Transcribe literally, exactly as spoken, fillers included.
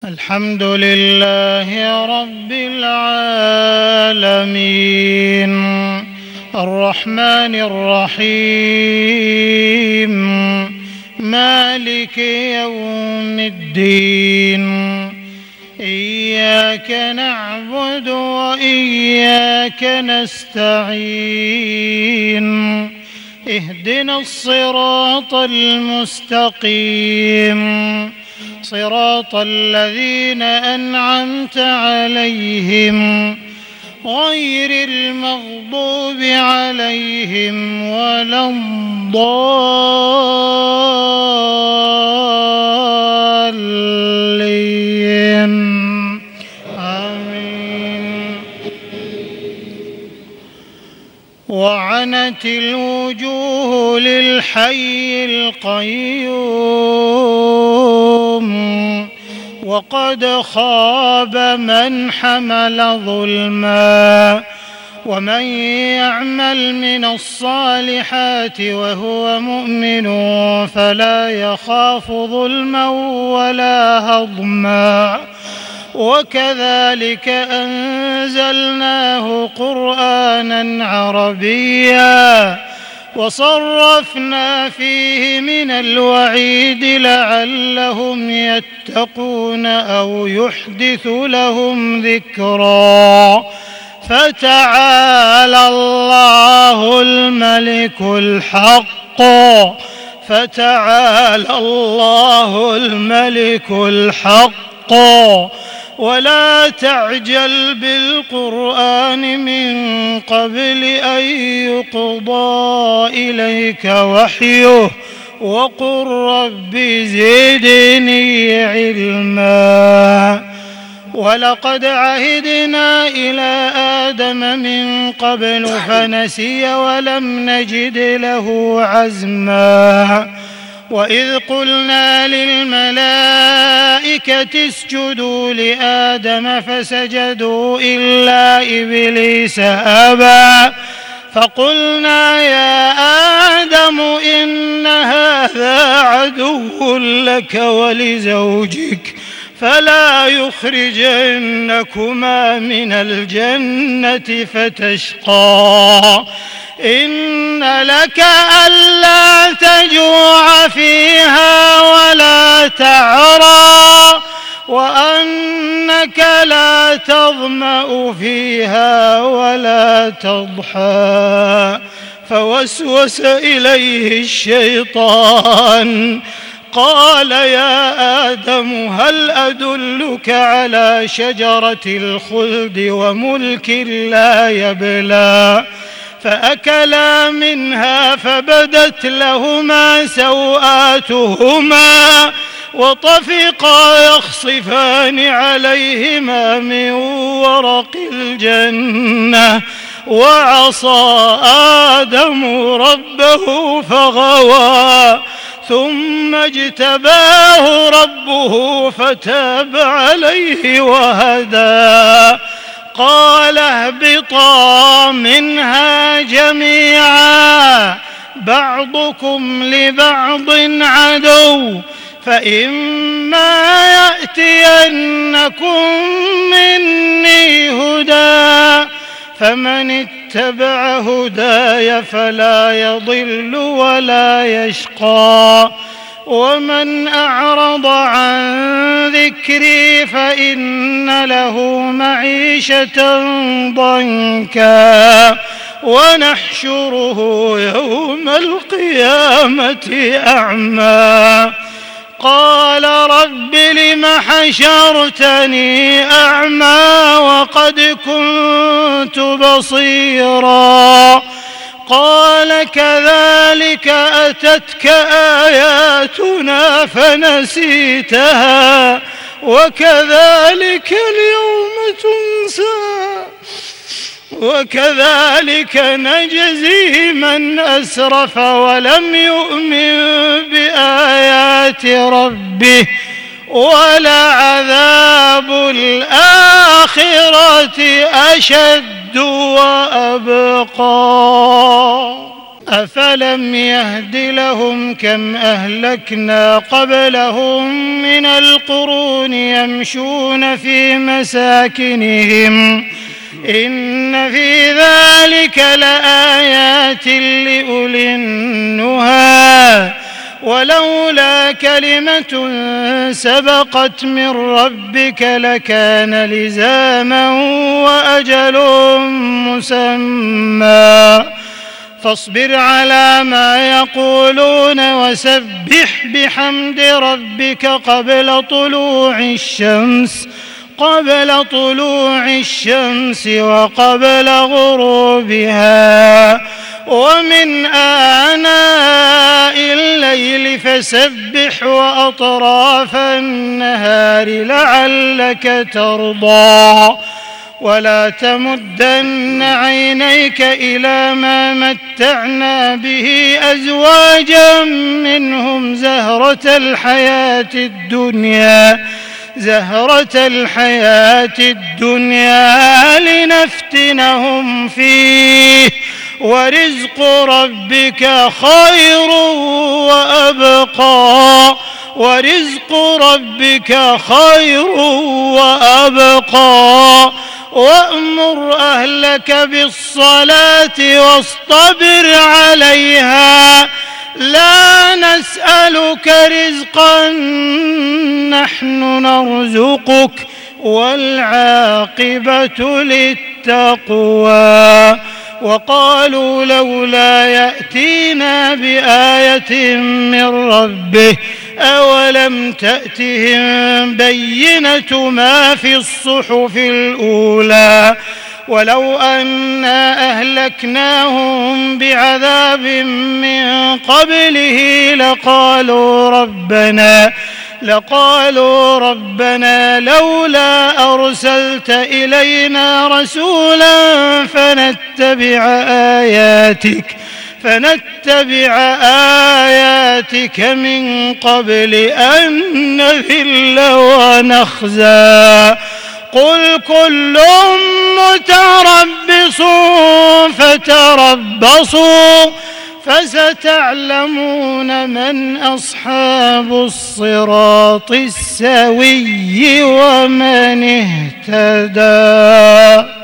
الحمد لله رب العالمين الرحمن الرحيم مالك يوم الدين إياك نعبد وإياك نستعين اهدنا الصراط المستقيم صراط الذين أنعمت عليهم غير المغضوب عليهم ولا الضالين آمين. وعنت الوجوه للحي القيوم وقد خاب من حمل ظلما ومن يعمل من الصالحات وهو مؤمن فلا يخاف ظلما ولا هضما وكذلك أنزلناه قرآنا عربيا وصرفنا فيه من الوعيد لعلهم يتقون أو يحدث لهم ذكرا فتعالى الله الملك الحق فتعالى الله الملك الحق ولا تعجل بالقرآن من قبل أن يقضى إليك وحيه وقل رب زدني علما ولقد عهدنا إلى آدم من قبل فنسي ولم نجد له عزما وإذ قلنا للملائكة اسجدوا لآدم فسجدوا إلا إبليس أبى فقلنا يا آدم إن هذا عدو لك ولزوجك فلا يخرجنكما من الجنة فتشقى إن لك ألا تجوع فيها ولا تعرى وأنك لا تظمأ فيها ولا تضحى فوسوس إليه الشيطان قال يا آدم هل أدلك على شجرة الخلد وملك لا يبلى فأكلا منها فبدت لهما سوآتهما وطفقا يخصفان عليهما من ورق الجنة وعصى آدم ربه فغوى ثم اجتباه ربه فتاب عليه وهدى قال اهبطا منها جميعا بعضكم لبعض عدو فإما يأتينكم مني هدى فمن اتبع هداي فلا يضل ولا يشقى ومن أعرض عن ذكري فإن له معيشة ضنكا ونحشره يوم القيامة أعمى قال رب لم حشرتني أعمى وقد كنت بصيرا قال كذلك أتتك آياتنا فنسيتها وكذلك اليوم تنسى وكذلك نجزي من أسرف ولم يؤمن بآيات ربه ولعذاب الآخرة أشد وأبقى. أفلم يهد لهم كم أهلكنا قبلهم من القرون يمشون في مساكنهم إن في ذلك لآيات لأولي النهى ولولا كلمة سبقت من ربك لكان لزاما وأجل مسمى فاصبر على ما يقولون وسبح بحمد ربك قبل طلوع الشمس قبل طلوع الشمس وقبل غروبها ومن آناء الليل فسبح وأطراف النهار لعلك ترضى ولا تمدن عينيك إلى ما متعنا به أزواجا منهم زهرة الحياة الدنيا زهرة الحياة الدنيا لنفتنهم فيه ورزق ربك خير وأبقى ورزق ربك خير وأبقى وأمر أهلك بالصلاة واصطبر عليها لا نسألك رزقا نحن نرزقك والعاقبة للتقوى وقالوا لولا يأتينا بآية من ربه أولم تأتهم بينة ما في الصحف الأولى ولو أنا أهلكناهم بعذاب من قبله لقالوا ربنا لقالوا ربنا لولا أرسلت إلينا رسولا فنتبع آياتك فنتبع آياتك من قبل أن نذل ونخزى قل كل متربص فتربصوا فستعلمون من أصحاب الصراط السوي ومن اهتدى.